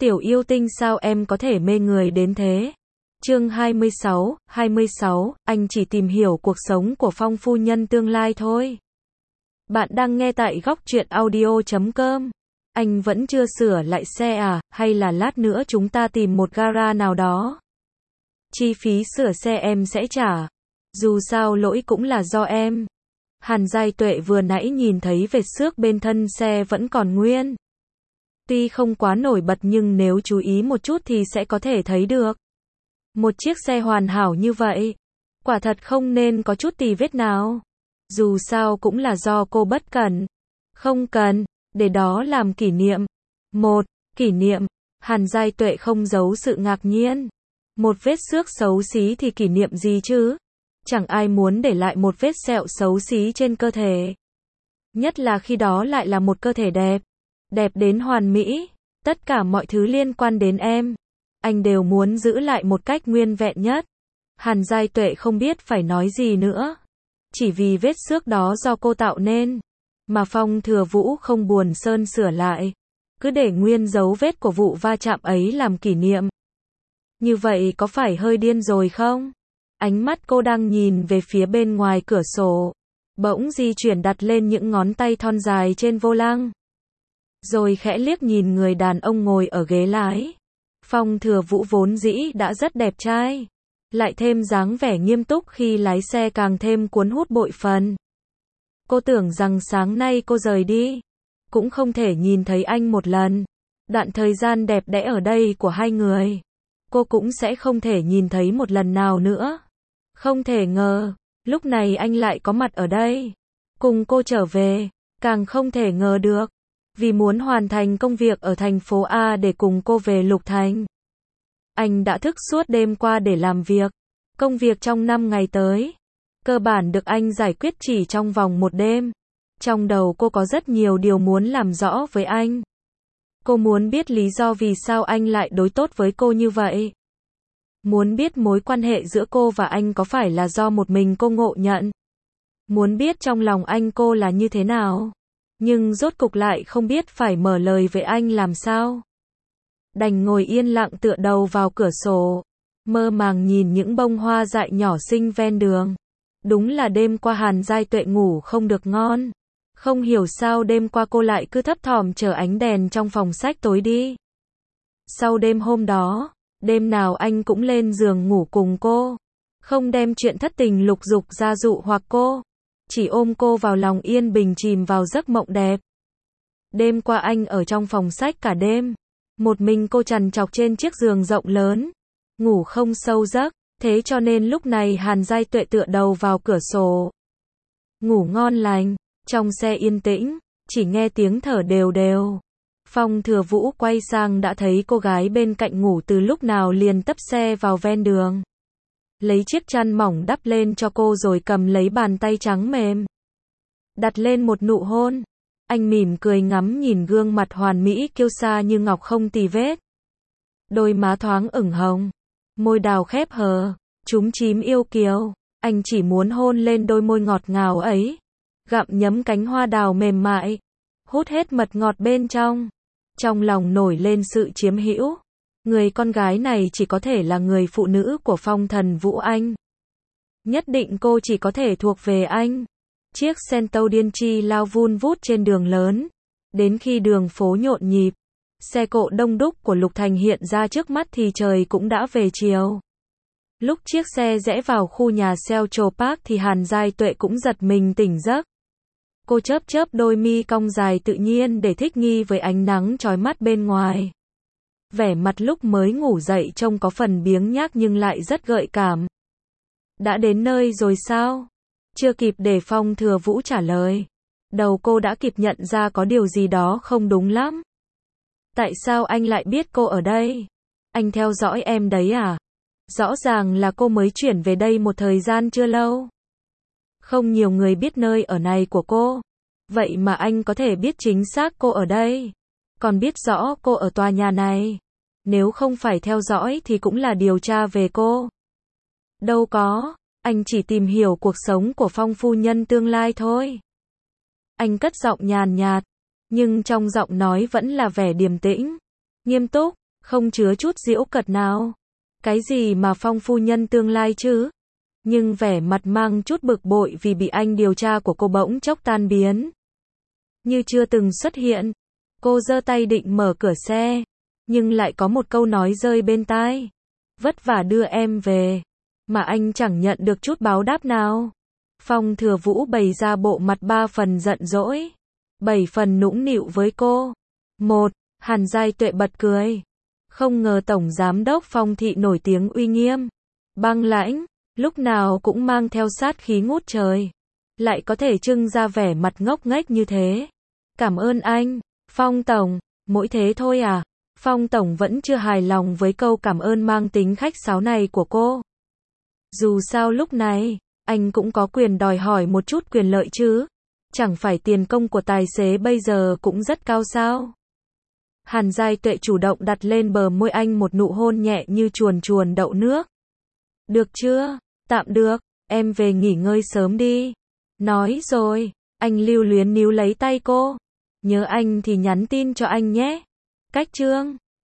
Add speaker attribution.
Speaker 1: Tiểu yêu tinh sao em có thể mê người đến thế? Chương 26, anh chỉ tìm hiểu cuộc sống của Phong phu nhân tương lai thôi. Bạn đang nghe tại góc truyện audio.com. Anh vẫn chưa sửa lại xe à, hay là lát nữa chúng ta tìm một gara nào đó? Chi phí sửa xe em sẽ trả. Dù sao lỗi cũng là do em. Hàn Giai Tuệ vừa nãy nhìn thấy vệt xước bên thân xe vẫn còn nguyên. Tuy không quá nổi bật nhưng nếu chú ý một chút thì sẽ có thể thấy được. Một chiếc xe hoàn hảo như vậy, quả thật không nên có chút tì vết nào. Dù sao cũng là do cô bất cẩn. Không cần, để đó làm kỷ niệm. Kỷ niệm. Hàn Giai Tuệ không giấu sự ngạc nhiên. Một vết xước xấu xí thì kỷ niệm gì chứ? Chẳng ai muốn để lại một vết sẹo xấu xí trên cơ thể. Nhất là khi đó lại là một cơ thể đẹp. Đẹp đến hoàn mỹ. Tất cả mọi thứ liên quan đến em, anh đều muốn giữ lại một cách nguyên vẹn nhất. Hàn Giai Tuệ không biết phải nói gì nữa. Chỉ vì vết xước đó do cô tạo nên, mà Phong Thừa Vũ không buồn sơn sửa lại. Cứ để nguyên dấu vết của vụ va chạm ấy làm kỷ niệm. Như vậy có phải hơi điên rồi không? Ánh mắt cô đang nhìn về phía bên ngoài cửa sổ, bỗng di chuyển đặt lên những ngón tay thon dài trên vô lăng. Rồi khẽ liếc nhìn người đàn ông ngồi ở ghế lái. Phong Thừa Vũ vốn dĩ đã rất đẹp trai, lại thêm dáng vẻ nghiêm túc khi lái xe càng thêm cuốn hút bội phần. Cô tưởng rằng sáng nay cô rời đi, cũng không thể nhìn thấy anh một lần. Đoạn thời gian đẹp đẽ ở đây của hai người, cô cũng sẽ không thể nhìn thấy một lần nào nữa. Không thể ngờ, lúc này anh lại có mặt ở đây, cùng cô trở về, càng không thể ngờ được. Vì muốn hoàn thành công việc ở thành phố A để cùng cô về Lục Thành, anh đã thức suốt đêm qua để làm việc. Công việc trong 5 ngày tới, cơ bản được anh giải quyết chỉ trong vòng một đêm. Trong đầu cô có rất nhiều điều muốn làm rõ với anh. Cô muốn biết lý do vì sao anh lại đối tốt với cô như vậy. Muốn biết mối quan hệ giữa cô và anh có phải là do một mình cô ngộ nhận. Muốn biết trong lòng anh cô là như thế nào. Nhưng rốt cục lại không biết phải mở lời với anh làm sao. Đành ngồi yên lặng tựa đầu vào cửa sổ, mơ màng nhìn những bông hoa dại nhỏ xinh ven đường. Đúng là đêm qua Hàn Giai Tuệ ngủ không được ngon. Không hiểu sao đêm qua cô lại cứ thấp thỏm chờ ánh đèn trong phòng sách tối đi. Sau đêm hôm đó, đêm nào anh cũng lên giường ngủ cùng cô. Không đem chuyện thất tình lục dục ra dụ hoặc cô. Chỉ ôm cô vào lòng yên bình chìm vào giấc mộng đẹp. Đêm qua anh ở trong phòng sách cả đêm. Một mình cô trằn trọc trên chiếc giường rộng lớn. Ngủ không sâu giấc. Thế cho nên lúc này Hàn Giai Tuệ tựa đầu vào cửa sổ. Ngủ ngon lành. Trong xe yên tĩnh, chỉ nghe tiếng thở đều đều. Phong Thừa Vũ quay sang đã thấy cô gái bên cạnh ngủ từ lúc nào liền tấp xe vào ven đường. Lấy chiếc chăn mỏng đắp lên cho cô rồi cầm lấy bàn tay trắng mềm. Đặt lên một nụ hôn. Anh mỉm cười ngắm nhìn gương mặt hoàn mỹ kiêu sa như ngọc không tì vết. Đôi má thoáng ửng hồng. Môi đào khép hờ, chúm chím yêu kiều. Anh chỉ muốn hôn lên đôi môi ngọt ngào ấy. Gặm nhấm cánh hoa đào mềm mại. Hút hết mật ngọt bên trong. Trong lòng nổi lên sự chiếm hữu. Người con gái này chỉ có thể là người phụ nữ của Phong Thần Vũ anh. Nhất định cô chỉ có thể thuộc về anh. Chiếc Cento điên chi lao vun vút trên đường lớn. Đến khi đường phố nhộn nhịp, xe cộ đông đúc của Lục Thành hiện ra trước mắt thì trời cũng đã về chiều. Lúc chiếc xe rẽ vào khu nhà Central Park thì Hàn Giai Tuệ cũng giật mình tỉnh giấc. Cô chớp chớp đôi mi cong dài tự nhiên để thích nghi với ánh nắng chói mắt bên ngoài. Vẻ mặt lúc mới ngủ dậy trông có phần biếng nhác nhưng lại rất gợi cảm. Đã đến nơi rồi sao? Chưa kịp để Phong Thừa Vũ trả lời. Đầu cô đã kịp nhận ra có điều gì đó không đúng lắm. Tại sao anh lại biết cô ở đây? Anh theo dõi em đấy à? Rõ ràng là cô mới chuyển về đây một thời gian chưa lâu. Không nhiều người biết nơi ở này của cô. Vậy mà anh có thể biết chính xác cô ở đây. Còn biết rõ cô ở tòa nhà này. Nếu không phải theo dõi thì cũng là điều tra về cô. Đâu có, anh chỉ tìm hiểu cuộc sống của Phong phu nhân tương lai thôi. Anh cất giọng nhàn nhạt, nhưng trong giọng nói vẫn là vẻ điềm tĩnh, nghiêm túc. không chứa chút giễu cợt nào. Cái gì mà Phong phu nhân tương lai chứ? Nhưng vẻ mặt mang chút bực bội vì bị anh điều tra của cô bỗng chốc tan biến. Như chưa từng xuất hiện. Cô giơ tay định mở cửa xe. Nhưng lại có một câu nói rơi bên tai. Vất vả đưa em về. Mà anh chẳng nhận được chút báo đáp nào. Phong Thừa Vũ bày ra bộ mặt 3 phần giận dỗi, 7 phần nũng nịu với cô. Hàn Giai Tuệ bật cười. Không ngờ Tổng Giám đốc Phong thị nổi tiếng uy nghiêm, băng lãnh, lúc nào cũng mang theo sát khí ngút trời. Lại có thể trưng ra vẻ mặt ngốc nghếch như thế. Cảm ơn anh, Phong Tổng, mỗi thế thôi à? Phong Tổng vẫn chưa hài lòng với câu cảm ơn mang tính khách sáo này của cô. Dù sao lúc này, anh cũng có quyền đòi hỏi một chút quyền lợi chứ. Chẳng phải tiền công của tài xế bây giờ cũng rất cao sao? Hàn Giai Tuệ chủ động đặt lên bờ môi anh một nụ hôn nhẹ như chuồn chuồn đậu nước. Được chưa? Tạm được, em về nghỉ ngơi sớm đi. Nói rồi, anh lưu luyến níu lấy tay cô. Nhớ anh thì nhắn tin cho anh nhé. Cách chương